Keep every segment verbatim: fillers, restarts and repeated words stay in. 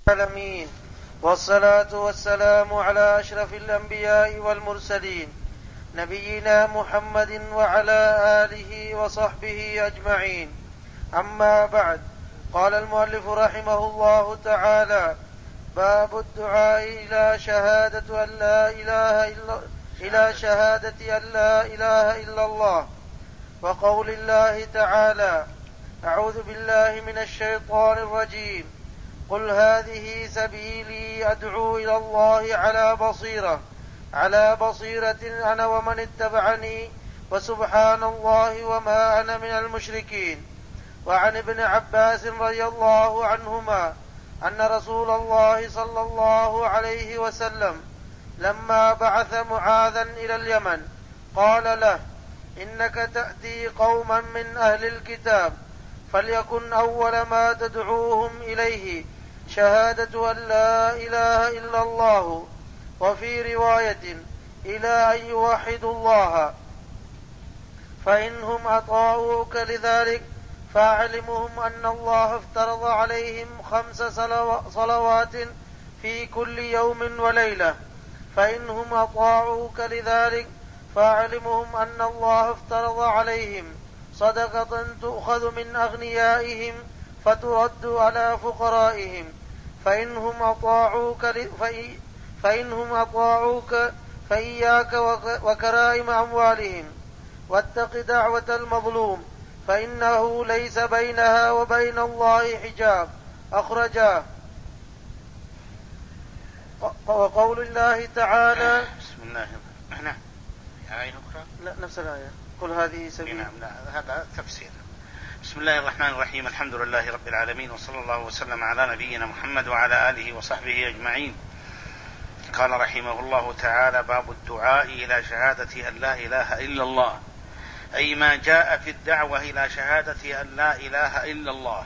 العالمين، والصلاة والسلام على أشرف الأنبياء والمرسلين نبينا محمد وعلى آله وصحبه أجمعين. أما بعد، قال المؤلف رحمه الله تعالى: باب الدعاء إلى شهادة أن لا إله إلا إلى شهادة أن لا إله إلا الله، وقول الله تعالى: أعوذ بالله من الشيطان الرجيم، قل هذه سبيلي أدعو إلى الله على بصيرة على بصيرة أنا ومن اتبعني وسبحان الله وما أنا من المشركين. وعن ابن عباس رضي الله عنهما أن رسول الله صلى الله عليه وسلم لما بعث معاذا إلى اليمن قال له: إنك تأتي قوما من أهل الكتاب، فليكن أول ما تدعوهم إليه شهادة أن لا إله إلا الله، وفي رواية إلى أن يوحدوا الله، فإنهم أطاعوك لذلك فاعلمهم أن الله افترض عليهم خمس صلوات في كل يوم وليلة، فإنهم أطاعوك لذلك فاعلمهم أن الله افترض عليهم صدقة تؤخذ من أغنيائهم فترد على فقرائهم، فإنهم أطاعوك فإنهم أطاعوك فإياك وكرائم أموالهم، واتق دعوة المظلوم فإنه ليس بينها وبين الله حجاب. أخرجاه. وقول الله تعالى: بسم الله هنا آية أخرى؟ لا، نفس الآية، قل هذه سبيل. نعم، لا، هذا تفسير. بسم الله الرحمن الرحيم، الحمد لله رب العالمين، وصلى الله وسلم على نبينا محمد وعلى آله وصحبه أجمعين. قال رحمه الله تعالى: باب الدعاء إلى شهادة أن لا إله إلا الله، أي ما جاء في الدعوة إلى شهادة أن لا إله إلا الله،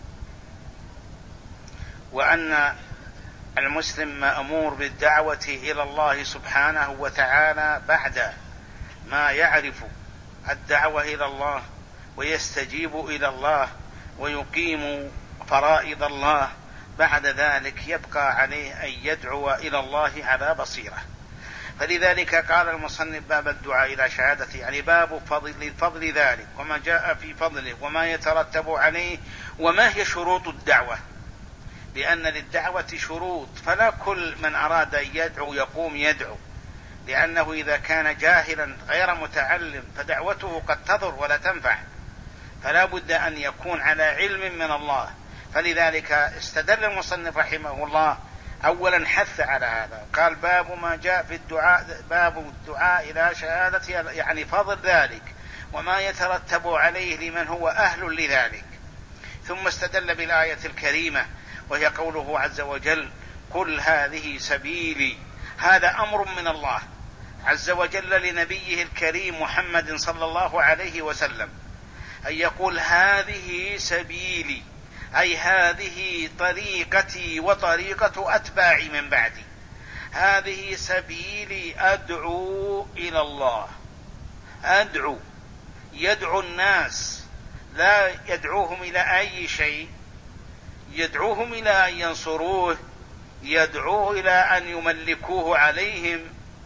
وأن المسلم مأمور بالدعوة إلى الله سبحانه وتعالى بعد ما يعرف الدعوة إلى الله ويستجيب إلى الله ويقيم فرائض الله. بعد ذلك يبقى عليه أن يدعو إلى الله على بصيرة. فلذلك قال المصنف: باب الدعاء إلى شهادة، يعني باب فضل, فضل ذلك وما جاء في فضله وما يترتب عليه وما هي شروط الدعوة، لأن للدعوة شروط، فلا كل من أراد أن يدعو يقوم يدعو، لأنه إذا كان جاهلا غير متعلم فدعوته قد تضر ولا تنفع، فلا بد أن يكون على علم من الله. فلذلك استدل المصنف رحمه الله أولا حث على هذا، قال: باب ما جاء في الدعاء، باب الدعاء إلى شهادة، يعني فضل ذلك وما يترتب عليه لمن هو أهل لذلك. ثم استدل بالآية الكريمة وهي قوله عز وجل: قل هذه سبيلي. هذا أمر من الله عز وجل لنبيه الكريم محمد صلى الله عليه وسلم، أن يقول: هذه سبيلي، أي هذه طريقتي وطريقة أتباعي من بعدي، هذه سبيلي أدعو إلى الله. أدعو، يدعو الناس، لا يدعوهم إلى أي شيء، يدعوهم إلى أن ينصروه، يدعوه إلى أن يملكوه عليهم،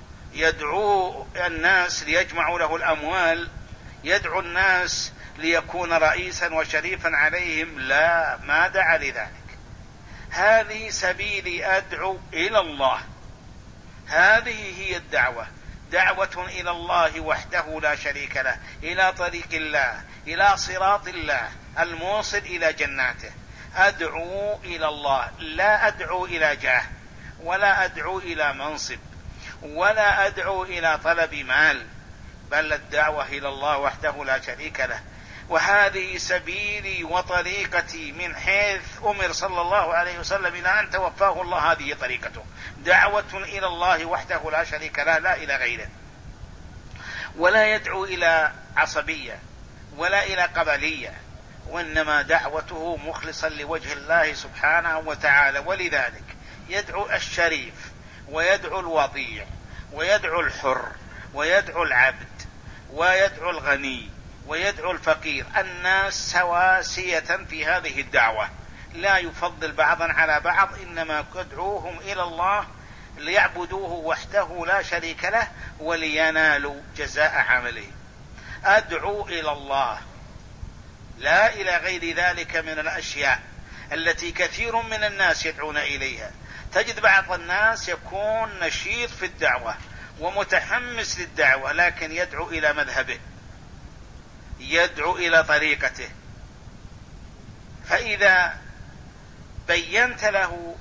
يدعو الناس ليجمعوا له الأموال، يدعو الناس ليكون رئيسا وشريفا عليهم، لا، ما دعا لذلك. هذه سبيلي أدعو إلى الله، هذه هي الدعوة، دعوة إلى الله وحده لا شريك له، إلى طريق الله، إلى صراط الله الموصل إلى جناته. أدعو إلى الله، لا أدعو إلى جاه، ولا أدعو إلى منصب، ولا أدعو إلى طلب مال، بل الدعوة إلى الله وحده لا شريك له. وهذه سبيلي وطريقتي، من حيث أمر صلى الله عليه وسلم إلى أن توفاه الله، هذه طريقته، دعوة إلى الله وحده لا شريك له، لا إلى غيره. ولا يدعو إلى عصبية ولا إلى قبلية، وإنما دعوته مخلصا لوجه الله سبحانه وتعالى. ولذلك يدعو الشريف ويدعو الوضيع ويدعو الحر ويدعو العبد ويدعو الغني ويدعو الفقير، الناس سواسية في هذه الدعوة، لا يفضل بعضا على بعض، إنما يدعوهم إلى الله ليعبدوه وحده لا شريك له ولينالوا جزاء عمله. أدعو إلى الله لا إلى غير ذلك من الأشياء التي كثير من الناس يدعون إليها. تجد بعض الناس يكون نشيط في الدعوة ومتحمس للدعوة، لكن يدعو إلى مذهبه، يدعو إلى طريقته. فإذا بينت له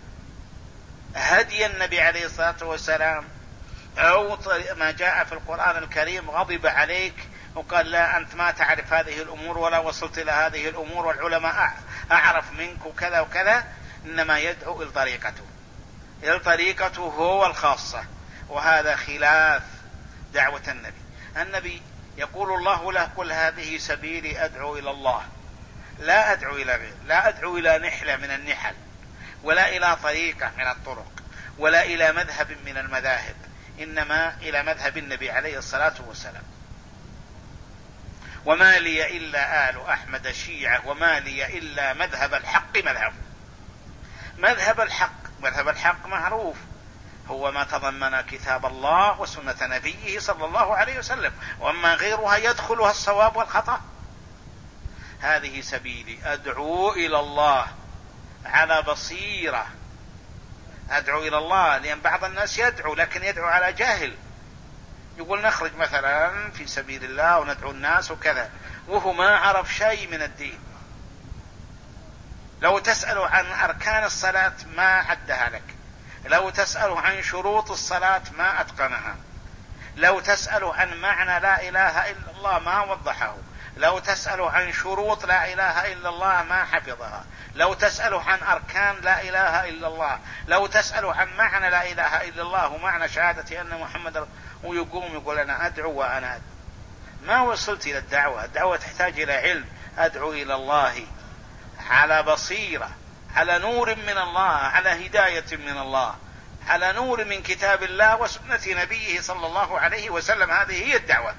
هدي النبي عليه الصلاة والسلام أو ما جاء في القرآن الكريم غضب عليك وقال لا أنت ما تعرف هذه الأمور ولا وصلت إلى هذه الأمور والعلماء أعرف منك وكذا وكذا، إنما يدعو إلى طريقته، إلى طريقته هو الخاصة، وهذا خلاف دعوة النبي. النبي يقول الله له قل هذه سبيلي أدعو إلى الله، لا أدعو إلى غير، لا أدعو إلى نحلة من النحل ولا إلى طريقة من الطرق ولا إلى مذهب من المذاهب، إنما إلى مذهب النبي عليه الصلاة والسلام. وما لي إلا آل أحمد شيعة وما لي إلا مذهب الحق مذهب. مذهب الحق، مذهب الحق معروف، هو ما تضمن كتاب الله وسنة نبيه صلى الله عليه وسلم، وأما غيرها يدخلها الصواب والخطأ. هذه سبيلي أدعو إلى الله على بصيرة. أدعو إلى الله لأن بعض الناس يدعو لكن يدعو على جاهل، يقول نخرج مثلا في سبيل الله وندعو الناس وكذا، وهو ما عرف شيء من الدين. لو تسأله عن أركان الصلاة ما عدها لك، لو تسأله عن شروط الصلاة ما أتقنها، لو تسأله عن معنى لا إله إلا الله ما وضحه، لو تسأله عن شروط لا إله إلا الله ما حفظها، لو تسأله عن أركان لا إله إلا الله، لو تسأله عن معنى لا إله إلا الله ومعنى شهادة أن محمد، ويقوم يقول أنا أدعو وأنا أدعو. ما وصلت إلى الدعوة. الدعوة تحتاج إلى علم. أدعو إلى الله على بصيرة، على نور من الله، على هداية من الله، على نور من كتاب الله وسنة نبيه صلى الله عليه وسلم. هذه هي الدعوة.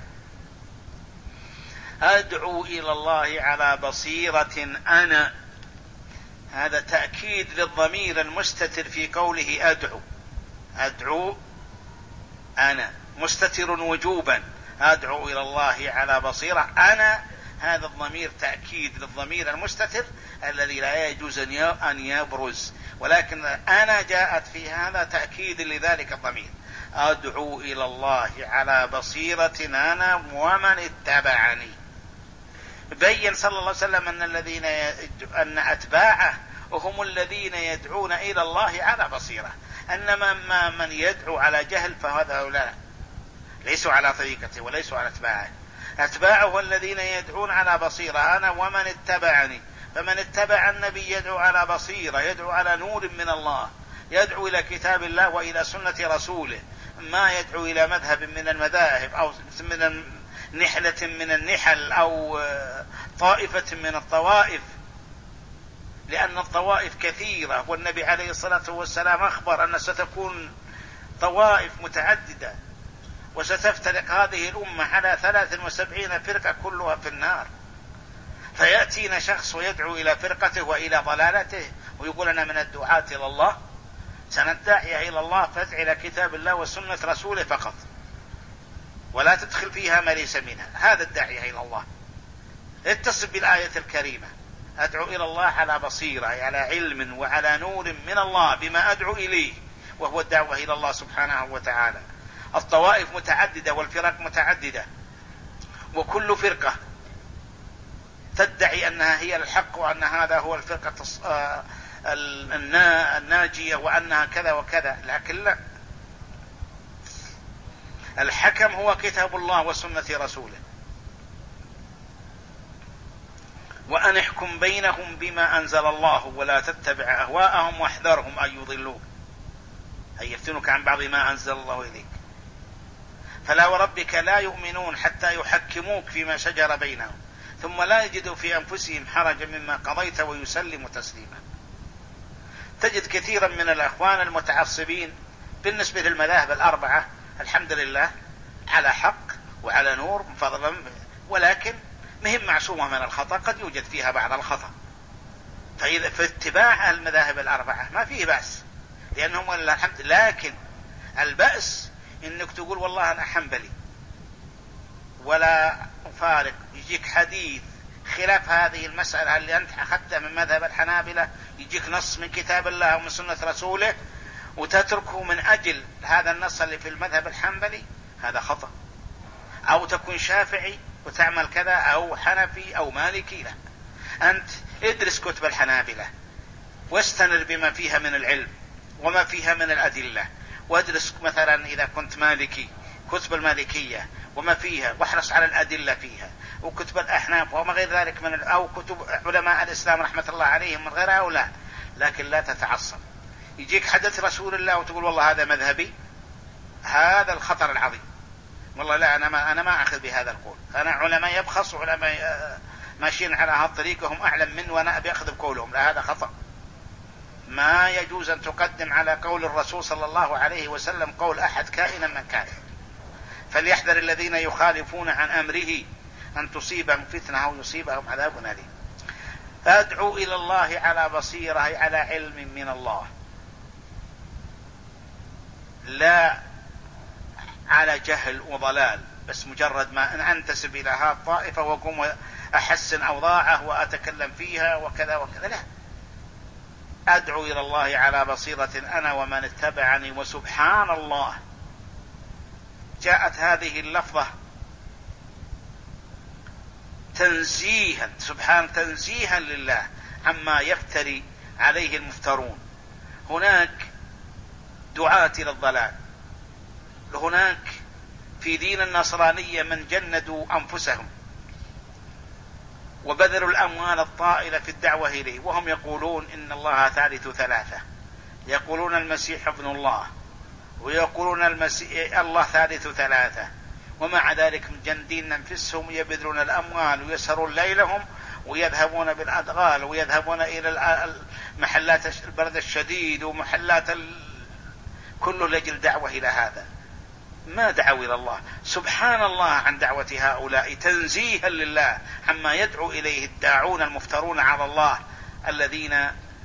أدعو إلى الله على بصيرة أنا، هذا تأكيد للضمير المستتر في قوله أدعو. أدعو أنا مستتر وجوبا، أدعو إلى الله على بصيرة أنا، هذا الضمير تأكيد للضمير المستتر الذي لا يجوز أن يبرز، ولكن أنا جاءت في هذا تأكيد لذلك الضمير. أدعو إلى الله على بصيرة أنا ومن اتبعني. بين صلى الله عليه وسلم أن الذين أن أتباعه هم الذين يدعون إلى الله على بصيرة، أنما من يدعو على جهل فهذا لا، ليسوا على طريقته وليسوا على أتباعه. أتباعه الذين يدعون على بصيرة أنا ومن اتبعني. فمن اتبع النبي يدعو على بصيرة، يدعو على نور من الله، يدعو إلى كتاب الله وإلى سنة رسوله، ما يدعو إلى مذهب من المذاهب أو من نحلة من النحل أو طائفة من الطوائف، لأن الطوائف كثيرة، والنبي عليه الصلاة والسلام أخبر أن ستكون طوائف متعددة وستفترق هذه الأمة على ثلاث وسبعين فرقة كلها في النار. فيأتينا شخص ويدعو إلى فرقته وإلى ضلالته ويقول أنا من الدعاة إلى الله، سندعي إلى الله فادع إلى كتاب الله وسنة رسوله فقط، ولا تدخل فيها ما ليس منها. هذا الداعية إلى الله. اتصل بالآية الكريمة أدعو إلى الله على بصيرة، على علم وعلى نور من الله بما أدعو إليه، وهو الدعوة إلى الله سبحانه وتعالى. الطوائف متعددة والفرق متعددة، وكل فرقة تدعي أنها هي الحق وأن هذا هو الفرقة الناجية وأنها كذا وكذا، لكن لا، الحكم هو كتاب الله وسنة رسوله. وأن احكم بينهم بما أنزل الله ولا تتبع أهواءهم واحذرهم أن يضلوك أن يفتنوك عن بعض ما أنزل الله إليك. فلا وربك لا يؤمنون حتى يحكموك فيما شجر بينهم ثم لا يجدوا في أنفسهم حرجا مما قضيت ويسلموا تسليما. تجد كثيرا من الأخوان المتعصبين بالنسبة للمذاهب الأربعة الحمد لله على حق وعلى نور فضلا، ولكن مهم معصومة من الخطأ، قد يوجد فيها بعض الخطأ، فإذا في اتباع المذاهب الأربعة ما فيه بأس، لأنهم ولله الحمد. لكن البأس إنك تقول والله أنا حنبلي ولا أفارق، يجيك حديث خلاف هذه المسألة اللي أنت أخذتها من مذهب الحنابلة، يجيك نص من كتاب الله ومن سنة رسوله وتتركه من أجل هذا النص اللي في المذهب الحنبلي، هذا خطأ. أو تكون شافعي وتعمل كذا، أو حنفي أو مالكي، لا، أنت ادرس كتب الحنابلة واستنر بما فيها من العلم وما فيها من الأدلة، وادرس مثلا إذا كنت مالكي كتب المالكية وما فيها، واحرص على الأدلة فيها، وكتب الأحناف وما غير ذلك من أو كتب علماء الإسلام رحمة الله عليهم من غيرها أو لا. لكن لا تتعصب، يجيك حدث رسول الله وتقول والله هذا مذهبي، هذا الخطر العظيم. والله لا، أنا ما أنا ما أخذ بهذا القول، أنا علماء يبخص وعلماء ماشيين على هذا الطريق وهم أعلم منه وأنا أبي أخذ بقولهم، لا، هذا خطأ. ما يجوز أن تقدم على قول الرسول صلى الله عليه وسلم قول أحد كائنا من كان. فليحذر الذين يخالفون عن أمره أن تصيبهم فتنة أو يصيبهم عذاب أليم. فادعوا إلى الله على بصيرة، على علم من الله، لا على جهل وضلال، بس مجرد ما أن أنتسب إلى هذه الطائفة وأقوم أحسن أوضاعه وأتكلم فيها وكذا وكذا، لا. أدعو إلى الله على بصيرة أنا ومن اتبعني. وسبحان الله، جاءت هذه اللفظة تنزيها، سبحان تنزيها لله عما يفتري عليه المفترون. هناك دعاة إلى الضلال، هناك في دين النصرانية من جندوا أنفسهم وبذلوا الأموال الطائلة في الدعوة إليه، وهم يقولون إن الله ثالث ثلاثة، يقولون المسيح ابن الله، ويقولون المسيح الله ثالث ثلاثة، ومع ذلك مجندين أنفسهم يبذلون الأموال ويسهرون ليلهم ويذهبون بالأدغال ويذهبون إلى محلات البرد الشديد ومحلات ال... كله لأجل دعوة إلى هذا. ما دعوا إلى الله. سبحان الله عن دعوة هؤلاء، تنزيها لله عما يدعو إليه الداعون المفترون على الله الذين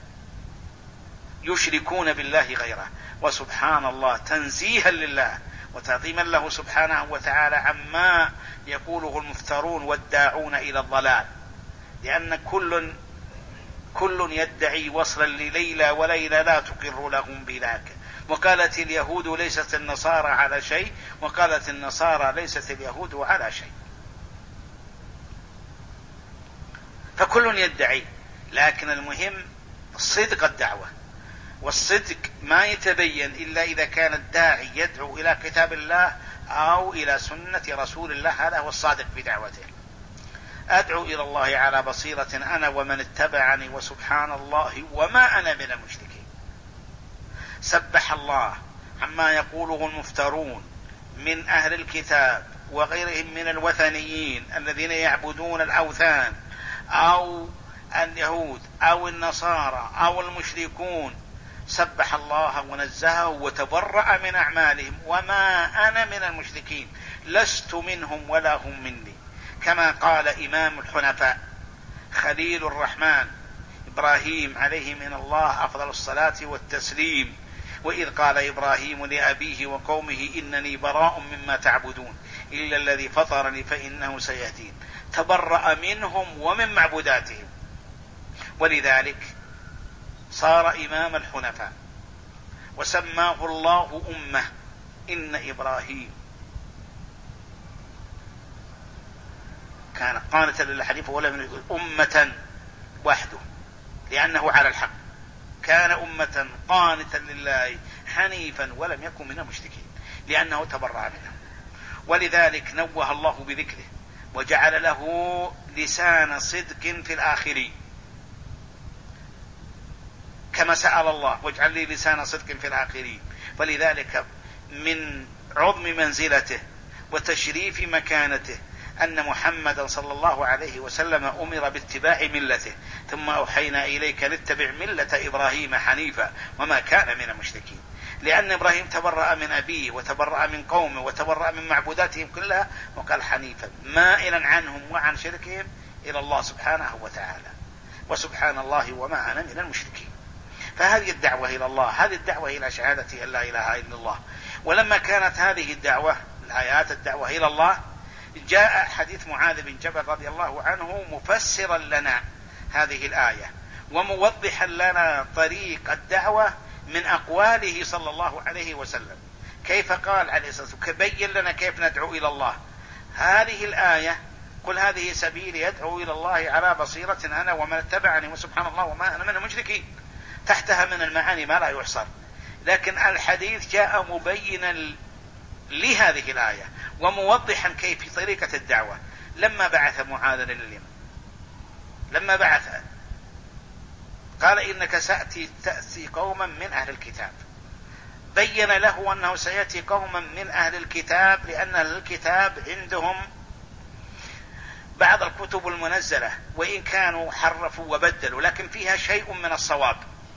يشركون بالله غيره. وسبحان الله تنزيها لله وتعظيما له سبحانه وتعالى عما يقوله المفترون والداعون إلى الضلال، لأن كل كل يدعي وصلا لليلى وليلى لا تقر لهم بذاك. وقالت اليهود ليست النصارى على شيء، وقالت النصارى ليست اليهود على شيء. فكل يدعي، لكن المهم صدق الدعوة، والصدق ما يتبين إلا إذا كان الداعي يدعو إلى كتاب الله أو إلى سنة رسول الله، هذا هو الصادق في دعوته. أدعو إلى الله على بصيرة أنا ومن اتبعني وسبحان الله وما أنا من المشركين. سبح الله عما يقوله المفترون من أهل الكتاب وغيرهم من الوثنيين الذين يعبدون الأوثان أو اليهود أو النصارى أو المشركون. سبح الله ونزهه وتبرأ من أعمالهم وما أنا من المشركين، لست منهم ولا هم مني، كما قال إمام الحنفاء خليل الرحمن إبراهيم عليه من الله أفضل الصلاة والتسليم، وإذ قال إبراهيم لأبيه وقومه إنني براء مما تعبدون إلا الذي فطرني فإنه سيهدين. تبرأ منهم ومن معبوداتهم، ولذلك صار إمام الحنفاء وسماه الله أمة. إن إبراهيم كان قانتا لله حنيفا ولم يكن أمة وحده، لأنه على الحق، كان أمة قانتا لله حنيفا ولم يكن من المشركين، لأنه تبرأ منهم. ولذلك نوه الله بذكره وجعل له لسان صدق في الآخرين، كما سأل الله واجعل لي لسان صدق في الآخرين. فلذلك من عظم منزلته وتشريف مكانته أن محمدا صلى الله عليه وسلم أمر باتباع ملته، ثم أوحينا إليك لاتبع ملة إبراهيم حنيفا وما كان من المشركين، لأن إبراهيم تبرأ من أبيه وتبرأ من قومه وتبرأ من معبوداتهم كلها، وقال حنيفا مائلا عنهم وعن شركهم إلى الله سبحانه وتعالى. وسبحان الله وما أنا من المشركين. فهذه الدعوة إلى الله، هذه الدعوة إلى شهادة أن لا إله إلا الله. ولما كانت هذه الدعوة الآيات الدعوة إلى الله، جاء حديث معاذ بن جبل رضي الله عنه مفسرا لنا هذه الآية وموضحا لنا طريق الدعوة من أقواله صلى الله عليه وسلم، كيف قال عليه الصلاة والسلام، كبين لنا كيف ندعو إلى الله. هذه الآية قل هذه سبيلي يدعو إلى الله على بصيرة أنا ومن اتبعني وسبحان الله وما أنا من المشركين، تحتها من المعاني ما لا يحصر. لكن الحديث جاء مبينا لهذه الآية وموضحا كيف طريقة الدعوة. لما بعث معاذ لليمن، لما بعث قال إنك سأتي تأتي قوما من أهل الكتاب، بين له أنه سيأتي قوما من أهل الكتاب لأن أهل الكتاب عندهم بعض الكتب المنزلة وإن كانوا حرفوا وبدلوا لكن فيها شيء من الصواب،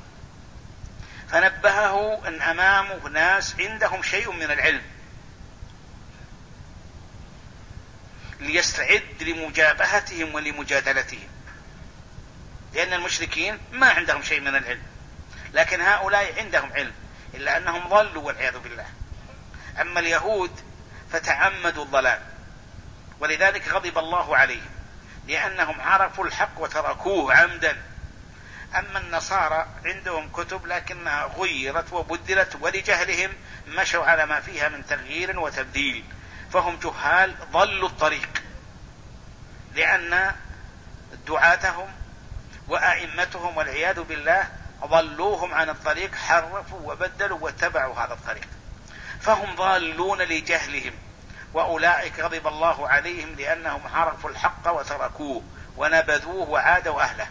فنبهه أن أمامه ناس عندهم شيء من العلم ليستعد لمجابهتهم ولمجادلتهم، لأن المشركين ما عندهم شيء من العلم، لكن هؤلاء عندهم علم إلا أنهم ضلوا والعياذ بالله. أما اليهود فتعمدوا الضلال ولذلك غضب الله عليهم لأنهم عرفوا الحق وتركوه عمدا. أما النصارى عندهم كتب لكنها غيرت وبدلت ولجهلهم مشوا على ما فيها من تغيير وتبديل، فهم جهال ضلوا الطريق لأن دعاتهم وأئمتهم والعياذ بالله ضلوهم عن الطريق، حرفوا وبدلوا واتبعوا هذا الطريق، فهم ضالون لجهلهم. وأولئك غضب الله عليهم لأنهم عرفوا الحق وتركوه ونبذوه وعادوا أهله.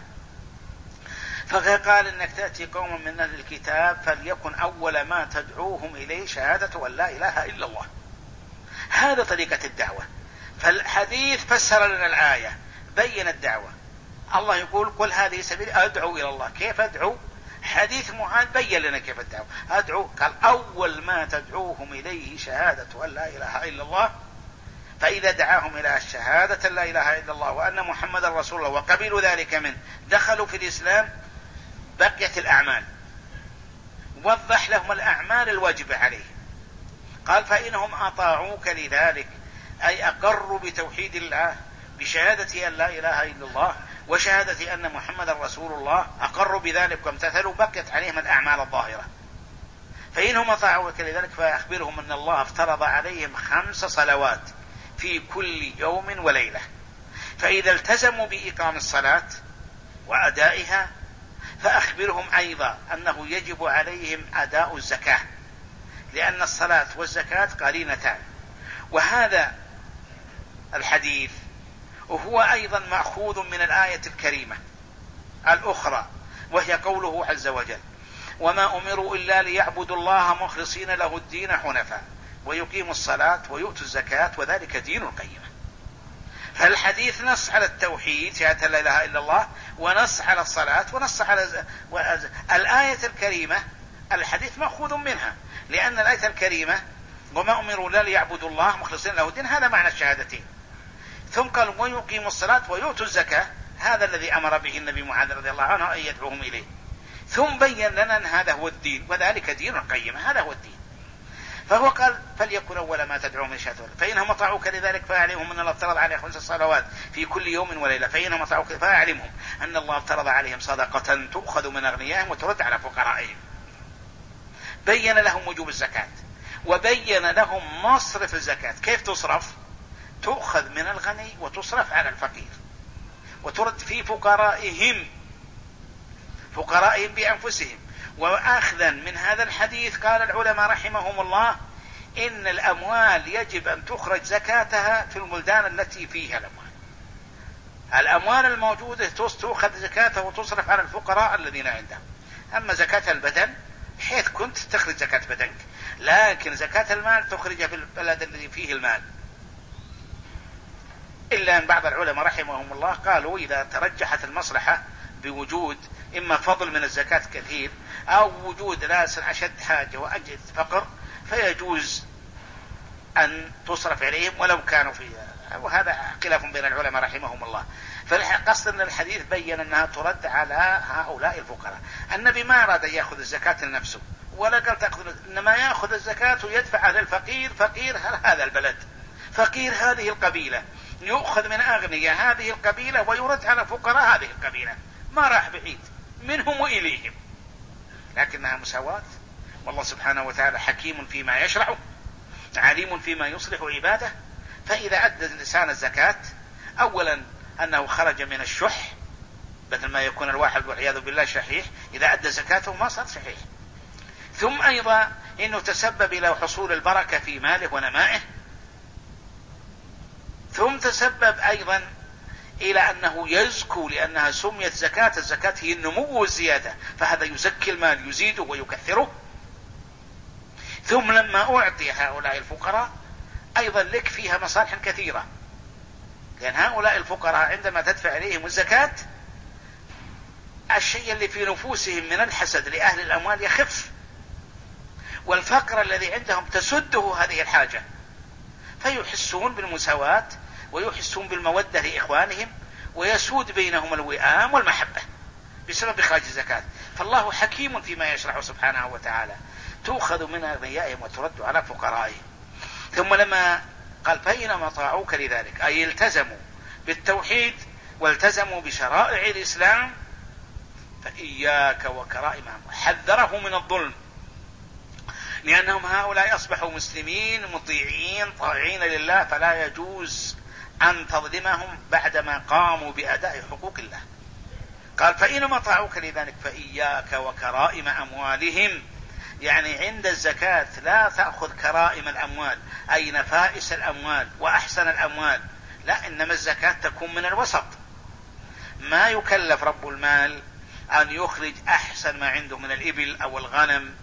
فقال إنك تأتي قوما من أهل الكتاب فليكن أول ما تدعوهم إليه شهادة أن لا إله إلا الله. هذا طريقة الدعوة. فالحديث فسر لنا الآية، بين الدعوة. الله يقول قل هذه سبيل أدعو إلى الله. كيف أدعو؟ حديث معاذ بين لنا كيف الدعوة. أدعو قال أول ما تدعوهم إليه شهادة أن لا إله إلا الله، فإذا دعاهم إلى الشهادة لا إله إلا الله وأن محمد رسول الله وقبلوا ذلك منه دخلوا في الإسلام، بقيت الأعمال. وضح لهم الأعمال الواجبة عليهم. قال فإنهم أطاعوك لذلك، أي أقروا بتوحيد الله بشهادة أن لا إله إلا الله وشهادة أن محمد رسول الله، أقروا بذلك وامتثلوا، بقيت عليهم الأعمال الظاهرة. فإنهم أطاعوك لذلك فأخبرهم أن الله افترض عليهم خمس صلوات في كل يوم وليلة، فإذا التزموا بإقام الصلاة وأدائها فأخبرهم أيضا أنه يجب عليهم أداء الزكاة، لأن الصلاة والزكاة قرينتان. وهذا الحديث وهو أيضا مأخوذ من الآية الكريمة الأخرى وهي قوله عز وجل وما أمروا إلا ليعبدوا الله مخلصين له الدين حنفاء ويقيموا الصلاة ويؤتوا الزكاة وذلك دين القيمة. فالحديث نص على التوحيد شهادة لا إله إلا الله، ونص على الصلاة، ونص على ز... وز... الآية الكريمة الحديث مأخوذ منها، لأن الآية الكريمة وما أمروا إلا ليعبدوا الله مخلصين له الدين هذا معنى الشهادتين، ثم قال ويقيموا الصلاة ويؤتوا الزكاة، هذا الذي أمر به النبي معاذ رضي الله عنه أن يدعوهم إليه، ثم بين لنا أن هذا هو الدين وذلك دين القيمة، هذا هو الدين. فهو قال فليكن أول ما تدعوهم إلى شهادة، فإنهم أطاعوك لذلك فأعلمهم أن الله افترض عليهم خمس صلوات في كل يوم وليلة، فإنهم أطاعوك فأعلمهم أن الله افترض عليهم صدقة تؤخذ من أغنيائهم وترد على فقرائهم. بين لهم وجوب الزكاة وبين لهم مصرف الزكاة، كيف تصرف؟ تؤخذ من الغني وتصرف على الفقير وترد في فقرائهم فقرائهم بأنفسهم. وأخذا من هذا الحديث قال العلماء رحمهم الله إن الأموال يجب أن تخرج زكاتها في البلدان التي فيها الأموال. الأموال الموجودة تؤخذ زكاتها وتصرف على الفقراء الذين عندهم. أما زكاة البدن حيث كنت تخرج زكاة بدنك، لكن زكاة المال تخرج في البلد الذي فيه المال. إلا أن بعض العلماء رحمهم الله قالوا إذا ترجحت المصلحة بوجود إما فضل من الزكاة كثير أو وجود ناس أشد حاجة وأجد فقر فيجوز أن تصرف عليهم ولو كانوا فيها، وهذا خلاف بين العلماء رحمهم الله. فالقصد أن الحديث بين أنها ترد على هؤلاء الفقراء. النبي ما أراد أن يأخذ الزكاة لنفسه ولا قال تأخذ، إنما يأخذ الزكاة ويدفع للفقير، فقير هذا البلد، فقير هذه القبيلة، يؤخذ من أغنياء هذه القبيلة ويرد على فقراء هذه القبيلة، ما راح بعيد منهم وإليهم، لكنها مساواة. والله سبحانه وتعالى حكيم فيما يشرع، عليم فيما يصلح عباده. فإذا أدى الإنسان الزكاة، أولا أنه خرج من الشح، بدل ما يكون الواحد والعياذ بالله شحيح، إذا أدى زكاته ما صار شحيح. ثم أيضا إنه تسبب إلى حصول البركة في ماله ونمائه. ثم تسبب أيضا إلى أنه يزكو، لأنها سميت زكاة، الزكاة هي النمو والزيادة، فهذا يزكي المال، يزيده ويكثره. ثم لما أعطي هؤلاء الفقراء أيضا لك فيها مصالح كثيرة، لأن هؤلاء الفقراء عندما تدفع إليهم الزكاة الشيء اللي في نفوسهم من الحسد لأهل الأموال يخف، والفقر الذي عندهم تسده هذه الحاجة، فيحسون بالمساواة ويحسون بالمودة لإخوانهم، ويسود بينهم الوئام والمحبة بسبب إخراج الزكاة. فالله حكيم فيما يشرع سبحانه وتعالى، تؤخذ من أغنيائهم وترد على فقرائهم. ثم لما قال فإنما طاعوك لذلك، أي التزموا بالتوحيد والتزموا بشرائع الإسلام، فإياك وكرائم أموالهم، حذره من الظلم، لأنهم هؤلاء أصبحوا مسلمين مطيعين طاعين لله، فلا يجوز أن تظلمهم بعدما قاموا بأداء حقوق الله. قال فإنما طاعوك لذلك فإياك وكرائم أموالهم، يعني عند الزكاة لا تأخذ كرائم الأموال أي نفائس الأموال وأحسن الأموال، لا، إنما الزكاة تكون من الوسط. ما يكلف رب المال أن يخرج أحسن ما عنده من الإبل أو الغنم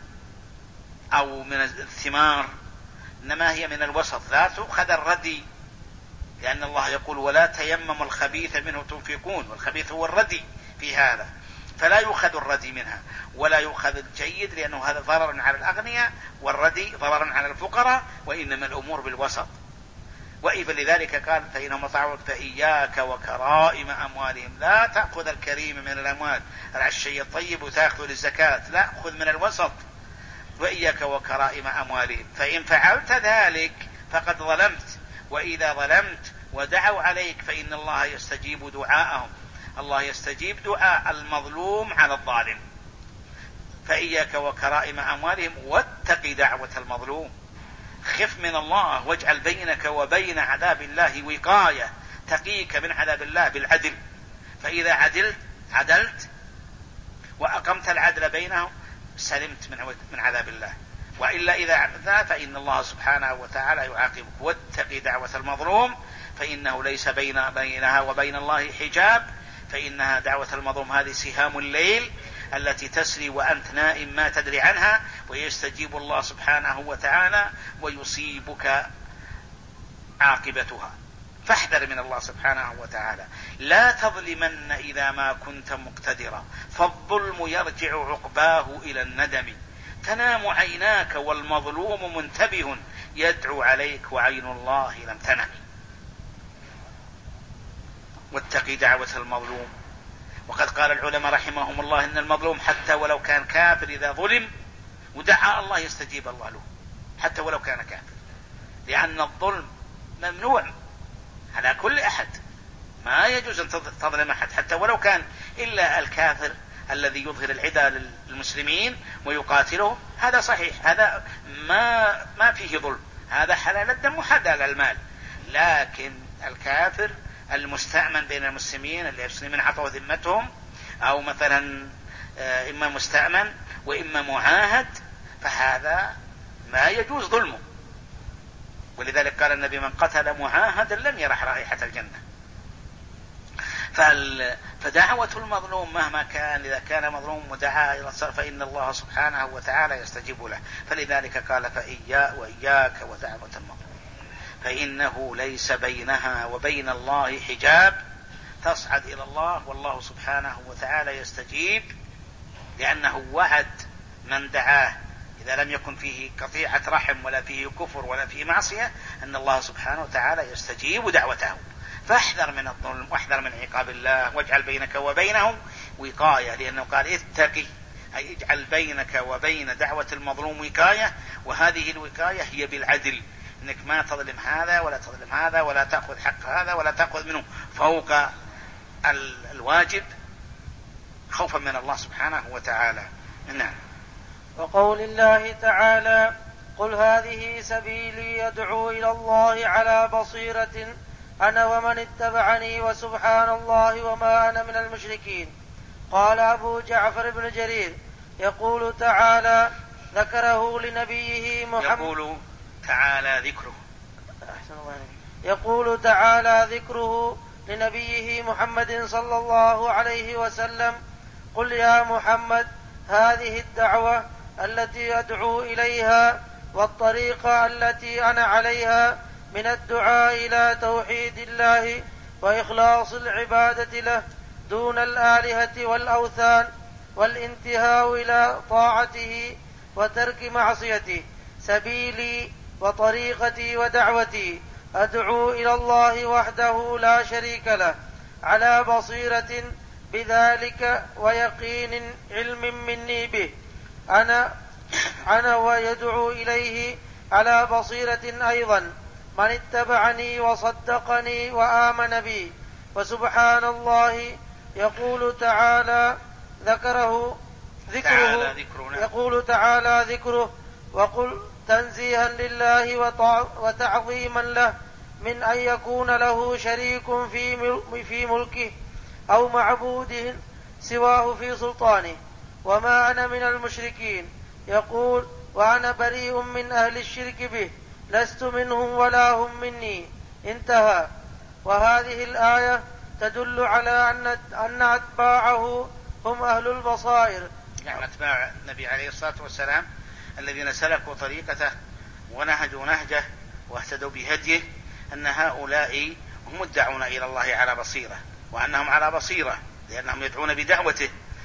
أو من الثمار، إنما هي من الوسط، لا تؤخذ الردي، لأن الله يقول ولا تيمموا الخبيث منه تنفقون، والخبيث هو الردي في هذا، فلا يؤخذ الردي منها ولا يؤخذ الجيد، لأنه هذا ضرر على الأغنياء والردي ضرر على الفقراء، وإنما الأمور بالوسط. وإذا لذلك قال فإنما طاعوك فإياك وكرائم أموالهم، لا تأخذ الكريم من الأموال على الشيء الطيب وتأخذ للزكاة، لا، خذ من الوسط. وإياك وكرائم أموالهم، فإن فعلت ذلك فقد ظلمت، وإذا ظلمت ودعوا عليك فإن الله يستجيب دعاءهم، الله يستجيب دعاء المظلوم على الظالم. فإياك وكرائم أموالهم واتق دعوة المظلوم، خف من الله واجعل بينك وبين عذاب الله وقاية تقيك من عذاب الله بالعدل. فإذا عدلت عدلت وأقمت العدل بينهم سلمت من من عذاب الله، وإلا إذا عدلت فإن الله سبحانه وتعالى يعاقبك. واتق دعوة المظلوم فإنه ليس بين بينها وبين الله حجاب، فإنها دعوة المظلوم هذه سهام الليل التي تسري وأنت نائم ما تدري عنها، ويستجيب الله سبحانه وتعالى ويصيبك عاقبتها. فاحذر من الله سبحانه وتعالى، لا تظلمن إذا ما كنت مقتدرا، فالظلم يرجع عقباه إلى الندم، تنام عيناك والمظلوم منتبه يدعو عليك وعين الله لم تنم. واتق دعوة المظلوم. وقد قال العلماء رحمهم الله إن المظلوم حتى ولو كان كافر إذا ظلم ودعا الله يستجيب الله له حتى ولو كان كافر، لأن الظلم ممنوع على كل أحد، ما يجوز أن تظلم أحد حتى ولو كان إلا الكافر الذي يظهر العدى للمسلمين ويقاتلهم، هذا صحيح، هذا ما ما فيه ظلم، هذا حلال الدم وحلال المال. لكن الكافر المستأمن بين المسلمين اللي المسلمين عطوا ذمتهم، أو مثلا إما مستأمن وإما معاهد، فهذا ما يجوز ظلمه. ولذلك قال النبي من قتل معاهدا لم يرح رائحة الجنة. فدعوة المظلوم مهما كان، إذا كان مظلوم ودعا إلى الصلاة فإن الله سبحانه وتعالى يستجيب له. فلذلك قال فإياك وإياك ودعوة المظلوم، فإنه ليس بينها وبين الله حجاب، تصعد إلى الله والله سبحانه وتعالى يستجيب، لأنه وعد من دعاه إذا لم يكن فيه قطيعة رحم ولا فيه كفر ولا فيه معصية أن الله سبحانه وتعالى يستجيب دعوته. فاحذر من الظلم واحذر من عقاب الله، واجعل بينك وبينهم وقاية، لأنه قال اتقي، أي اجعل بينك وبين دعوة المظلوم وقاية، وهذه الوقاية هي بالعدل، انك ما تظلم هذا ولا تظلم هذا ولا تأخذ حق هذا ولا تأخذ منه فوق الواجب، خوفا من الله سبحانه وتعالى. نعم. وقول الله تعالى: قل هذه سبيلي أدعو إلى الله على بصيرة أنا ومن اتبعني وسبحان الله وما أنا من المشركين. قال أبو جعفر بن جرير يقول تعالى ذكره لنبيه محمد يقول تعالى ذكره أحسن الله يقول تعالى ذكره لنبيه محمد صلى الله عليه وسلم: قل يا محمد هذه الدعوة التي أدعو إليها والطريقة التي أنا عليها من الدعاء إلى توحيد الله وإخلاص العبادة له دون الآلهة والأوثان، والانتهاء إلى طاعته وترك معصيته، سبيلي وطريقتي ودعوتي أدعو إلى الله وحده لا شريك له على بصيرة بذلك ويقين علم مني به أنا أنا ويدعو إليه على بصيرة أيضا من اتبعني وصدقني وآمن بي. وسبحان الله يقول تعالى ذكره ذكره يقول تعالى ذكره وقل تنزيها لله وتعظيما له من أن يكون له شريك في ملكه أو معبود سواه في سلطانه، وما أنا من المشركين. يقول وأنا بريء من أهل الشرك به لست منهم ولا هم مني. انتهى. وهذه الآية تدل على أن أن أتباعه هم أهل البصائر، يعني أتباع النبي عليه الصلاة والسلام الذين سلكوا طريقته ونهجوا نهجه واهتدوا بهديه، أن هؤلاء هم الداعون إلى الله على بصيرة، وأنهم على بصيرة لأنهم يدعون بدعوته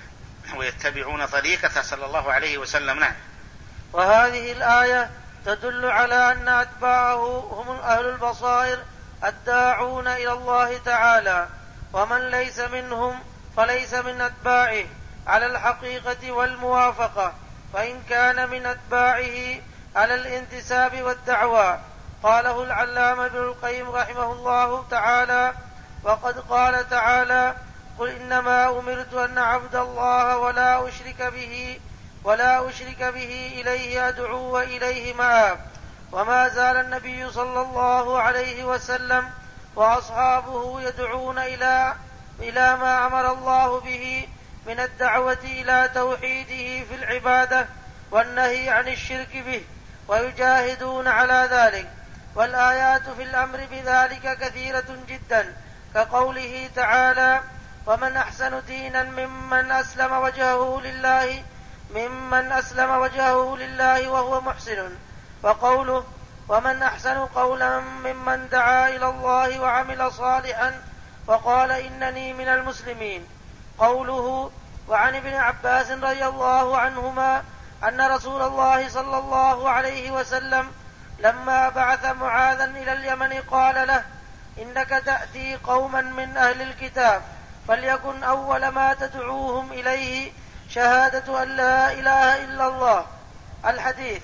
ويتبعون طريقته صلى الله عليه وسلم. نعم. وهذه الآية تدل على أن أتباعه هم أهل البصائر الداعون إلى الله تعالى، ومن ليس منهم فليس من أتباعه على الحقيقة والموافقة، فإن كان من أتباعه على الانتساب والدعوى. قاله العلامة ابن القيم رحمه الله تعالى: وقد قال تعالى: قل إنما أمرت أن أعبد الله ولا أشرك به ولا أشرك به إليه أدعو وإليه مآب. وما زال النبي صلى الله عليه وسلم وأصحابه يدعون إلى إلى ما أمر الله به من الدعوة إلى توحيده في العبادة والنهي عن الشرك به، ويجاهدون على ذلك. والآيات في الأمر بذلك كثيرة جدا، كقوله تعالى: ومن أحسن دينا ممن أسلم وجهه لله ممن أسلم وجهه لله وهو محسن. وقوله: ومن أحسن قولا ممن دعا إلى الله وعمل صالحا وقال إنني من المسلمين. قوله: وعن ابن عباس رضي الله عنهما أن رسول الله صلى الله عليه وسلم لما بعث معاذا إلى اليمن قال له: إنك تأتي قوما من أهل الكتاب فليكن أول ما تدعوهم إليه شهادة أن لا إله إلا الله. الحديث.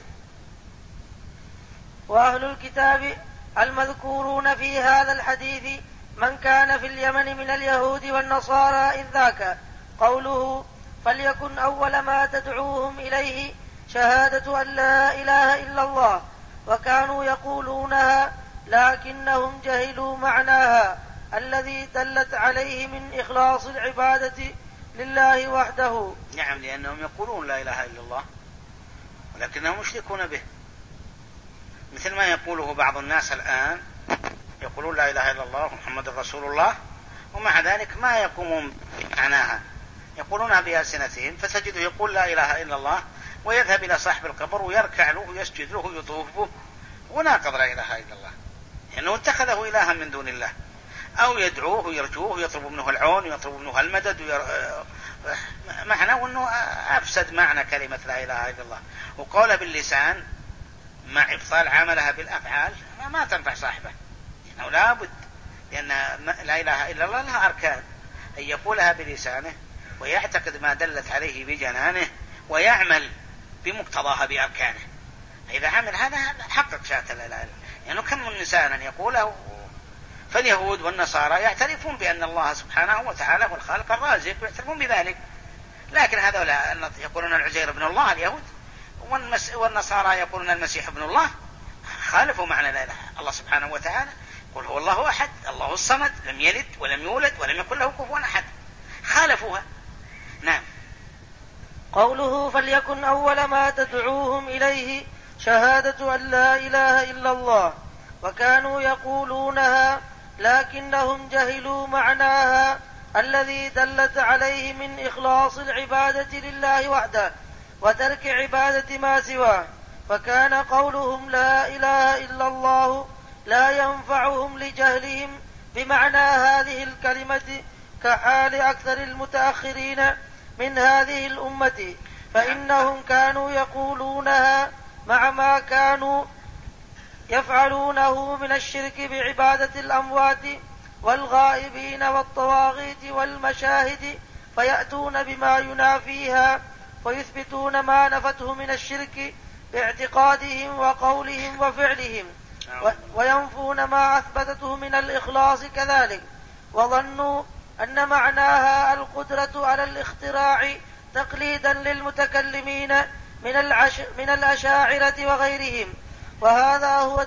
وأهل الكتاب المذكورون في هذا الحديث من كان في اليمن من اليهود والنصارى إذ ذاك. قوله: فليكن أول ما تدعوهم إليه شهادة أن لا إله إلا الله، وكانوا يقولونها لكنهم جهلوا معناها الذي دلت عليه من إخلاص العبادة لله وحده. نعم، لأنهم يقولون لا إله إلا الله ولكنهم مشركون به، مثل ما يقوله بعض الناس الآن، يقولون لا إله إلا الله محمد رسول الله ومع ذلك ما يقومون بمعناها، يقولونها بألسنتهم، فتجده يقول لا إله إلا الله ويذهب إلى صاحب القبر ويركع له ويسجد له ويطوف به وناقض لا إله إلا الله، لأنه اتخذه إلها من دون الله، أو يدعوه ويرجوه ويطلب منه العون ويطلب منه المدد وير... معنى أنه أفسد معنى كلمة لا إله إلا الله، وقول باللسان مع إبطال عملها بالأفعال ما تنفع صاحبه، لأنه لا بد لأن لا إله إلا الله لها أركان، أن يقولها بلسانه ويعتقد ما دلت عليه بجنانه ويعمل بمقتضاها بأركانه. إذا عمل هذا حقق شهادة لا إله إلا الله، لأنه كم من إنسانا يقوله. فاليهود والنصارى يعترفون بأن الله سبحانه وتعالى هو الخالق الرازق ويعترفون بذلك، لكن هذولا يقولون العزير ابن الله اليهود، والنصارى يقولون المسيح ابن الله، خالفوا معنى لا إله. الله سبحانه وتعالى قل هو الله أحد الله الصمد لم يلد ولم يولد ولم يكن له كفوا أحد، خالفوها. نعم. قوله فليكن أول ما تدعوهم إليه شهادة أن لا إله إلا الله، وكانوا يقولونها لكنهم جهلوا معناها الذي دلت عليه من إخلاص العبادة لله وحده وترك عبادة ما سواه، فكان قولهم لا إله إلا الله لا ينفعهم لجهلهم بمعنى هذه الكلمة، كحال أكثر المتأخرين من هذه الأمة، فإنهم كانوا يقولونها مع ما كانوا يفعلونه من الشرك بعبادة الأموات والغائبين والطواغيت والمشاهد، فيأتون بما ينافيها ويثبتون ما نفته من الشرك باعتقادهم وقولهم وفعلهم، وينفون ما أثبتته من الإخلاص كذلك، وظنوا أن معناها القدرة على الاختراع تقليدا للمتكلمين من, العش من الأشاعرة وغيرهم، وهذا هو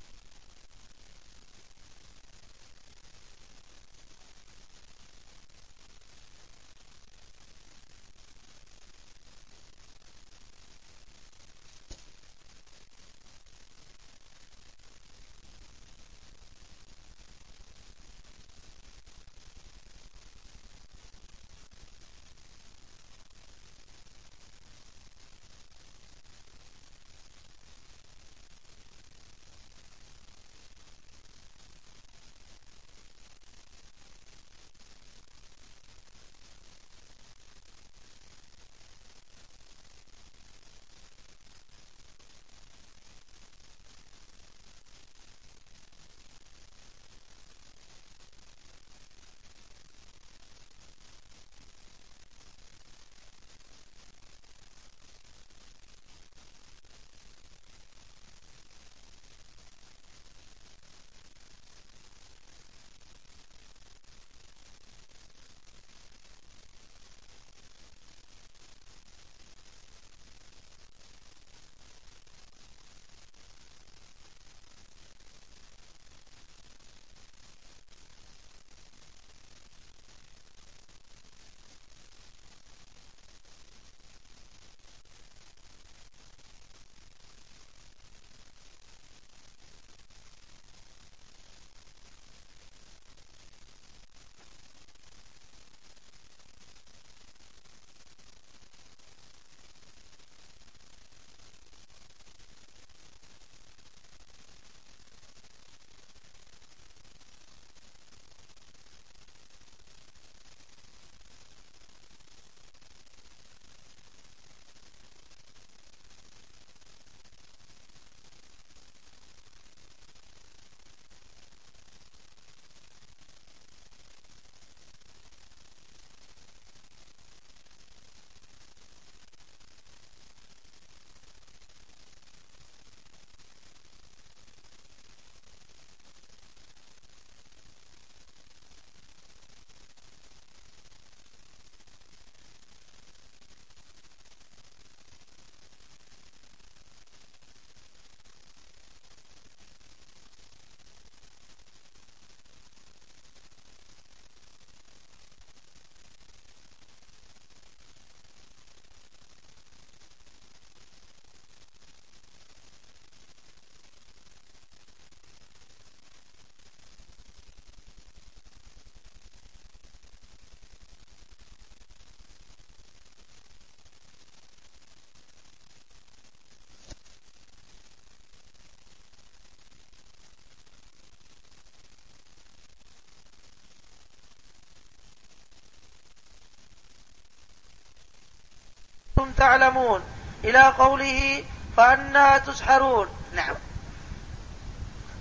تعلمون إلى قوله فأنى تسحرون. نعم.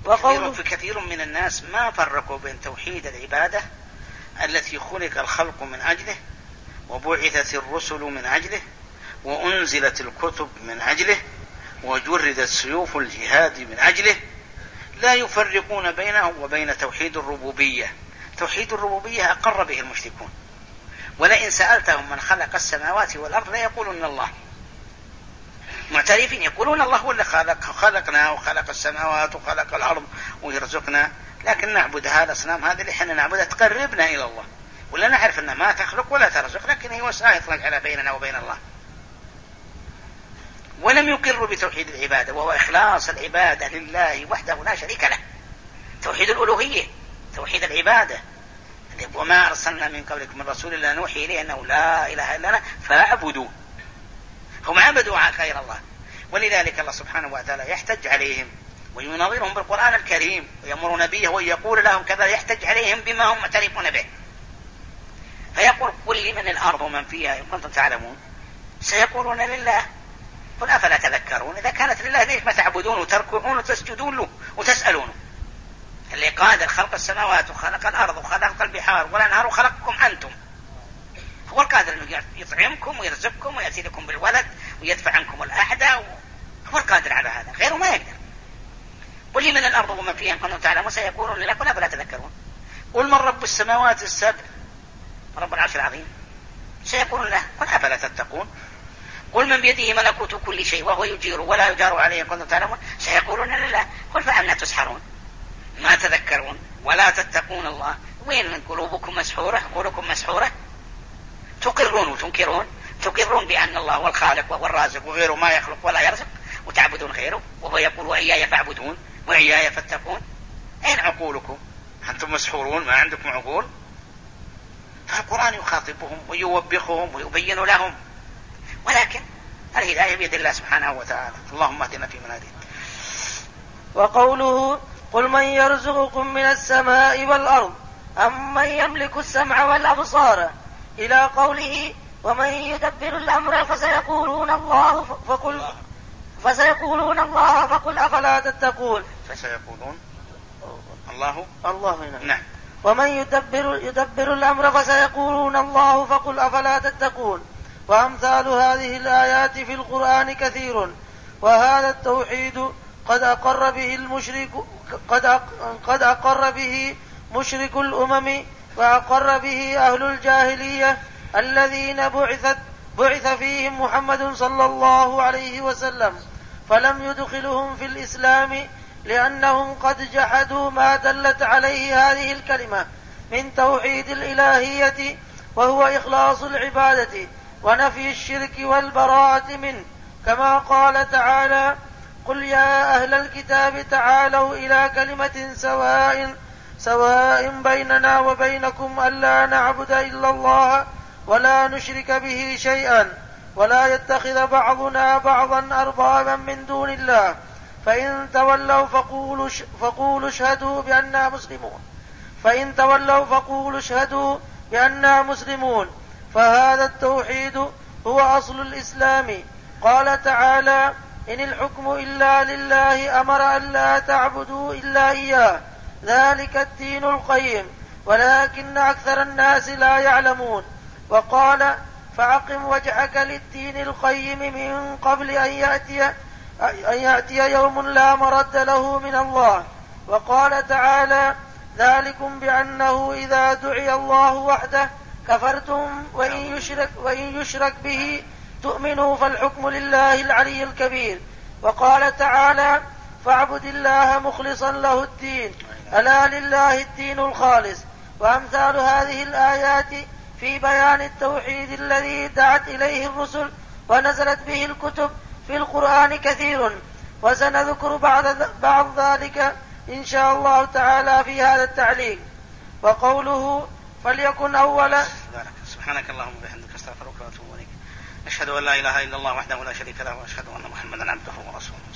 وقوله في كثير من الناس ما فرقوا بين توحيد العبادة التي خلق الخلق من أجله وبعثت الرسل من أجله وأنزلت الكتب من أجله وجردت سيوف الجهاد من أجله، لا يفرقون بينه وبين توحيد الربوبية. توحيد الربوبية أقر به المشركون، ولئن سألتهم من خلق السماوات والأرض لا يقولون الله، معترفين يقولون الله هو اللي خلق خلقنا وخلق السماوات وخلق الأرض ويرزقنا، لكن نعبد هذه الأصنام هذه اللي احنا نعبدها تقربنا إلى الله، ولا نعرف أنها ما تخلق ولا ترزق، لكن هي وسائط على بيننا وبين الله. ولم يقروا بتوحيد العبادة وهو إخلاص العبادة لله وحده لا شريك له، توحيد الألوهية، توحيد العبادة. وما أرسلنا من قبلك من رسول الله نوحي إليه أنه لا إله إلا أنا فاعبدوا. هم عبدوا غير الله، ولذلك الله سبحانه وتعالى يحتج عليهم ويناظرهم بالقرآن الكريم ويأمر نبيه ويقول لهم كذا، يحتج عليهم بما هم معترفون به، فيقول قل لمن الأرض ومن فيها إن كنتم تعلمون سيقولون لله قل أفلا تذكرون. إذا كانت لله ليش ما تعبدون وتركعون وتسجدون له وتسألونه؟ اللي قادر خلق السماوات وخلق الأرض وخلق البحار والأنهار وخلقكم أنتم، هو القادر أنه يطعمكم ويرزقكم ويأتي لكم بالولد ويدفع عنكم الأعداء، هو القادر على هذا، غيره ما يقدر. قل لمن الأرض ومن فيها إن كنتم تعلمون سيقولون لله قل أفلا تذكرون. قل من رب السماوات السبع رب العرش العظيم سيقولون له قل أفلا تتقون. قل من بيده ملكوت كل شيء وهو يجير ولا يجار عليه إن كنتم تعلمون سيقولون لله قل فأنا تسحرون ما تذكرون ولا تتقون الله. وين من قلوبكم مسحورة؟ قلوبكم مسحورة، تقرون وتنكرون، تقرون بأن الله هو الخالق وهو الرازق وغيره ما يخلق ولا يرزق، وتعبدون غيره، وهو يقول وإياي فاعبدون وإياي فاتقون. أين عقولكم؟ أنتم مسحورون ما عندكم عقول. فالقرآن يخاطبهم ويوبخهم ويبين لهم، ولكن الهداية بيد الله سبحانه وتعالى. اللهم اهدنا فيمن هديت. وقوله قل من يرزقكم من السماء والأرض أمن يملك السمع والأبصار إلى قوله ومن يدبر الأمر فسيقولون الله فقل فسيقولون الله فقل أفلا تتقون. فسيقولون الله الله نعم. ومن يدبر يدبر الأمر فسيقولون الله فقل أفلا تتقون. وأمثال هذه الآيات في القرآن كثير، وهذا التوحيد قد أقر به المشرك قد قد أقر به مشرك الأمم وأقر به أهل الجاهلية الذين بعثت بعث فيهم محمد صلى الله عليه وسلم، فلم يدخلهم في الإسلام لأنهم قد جحدوا ما دلت عليه هذه الكلمة من توحيد الإلهية وهو إخلاص العبادة ونفي الشرك والبراءة منه، كما قال تعالى قل يا أهل الكتاب تعالوا إلى كلمة سواء سواء بيننا وبينكم ألا نعبد إلا الله ولا نشرك به شيئا ولا يتخذ بعضنا بعضا أربابا من دون الله فإن تولوا فقولوا فقولوا اشهدوا بأننا مسلمون فإن تولوا فقولوا اشهدوا بأننا مسلمون. فهذا التوحيد هو أصل الإسلام. قال تعالى إن الحكم إلا لله أمر أن لا تعبدوا إلا إياه ذلك الدين القيم ولكن أكثر الناس لا يعلمون. وقال فأقم وجهك للدين القيم من قبل أن يأتي, أن يأتي يوم لا مرد له من الله. وقال تعالى ذلكم بأنه إذا دعي الله وحده كفرتم وإن يشرك, وإن يشرك به تؤمنوا فالحكم لله العلي الكبير. وقال تعالى فاعبد الله مخلصا له الدين ألا لله الدين الخالص. وأمثال هذه الآيات في بيان التوحيد الذي دعت إليه الرسل ونزلت به الكتب في القرآن كثير، وسنذكر بعض ذلك إن شاء الله تعالى في هذا التعليق. وقوله فليكن أولا سبحانك اللهم وبحمدك استغفرك واتوب اليك. اشهد ان لا اله الا الله وحده لا شريك له واشهد ان محمدا عبده ورسوله.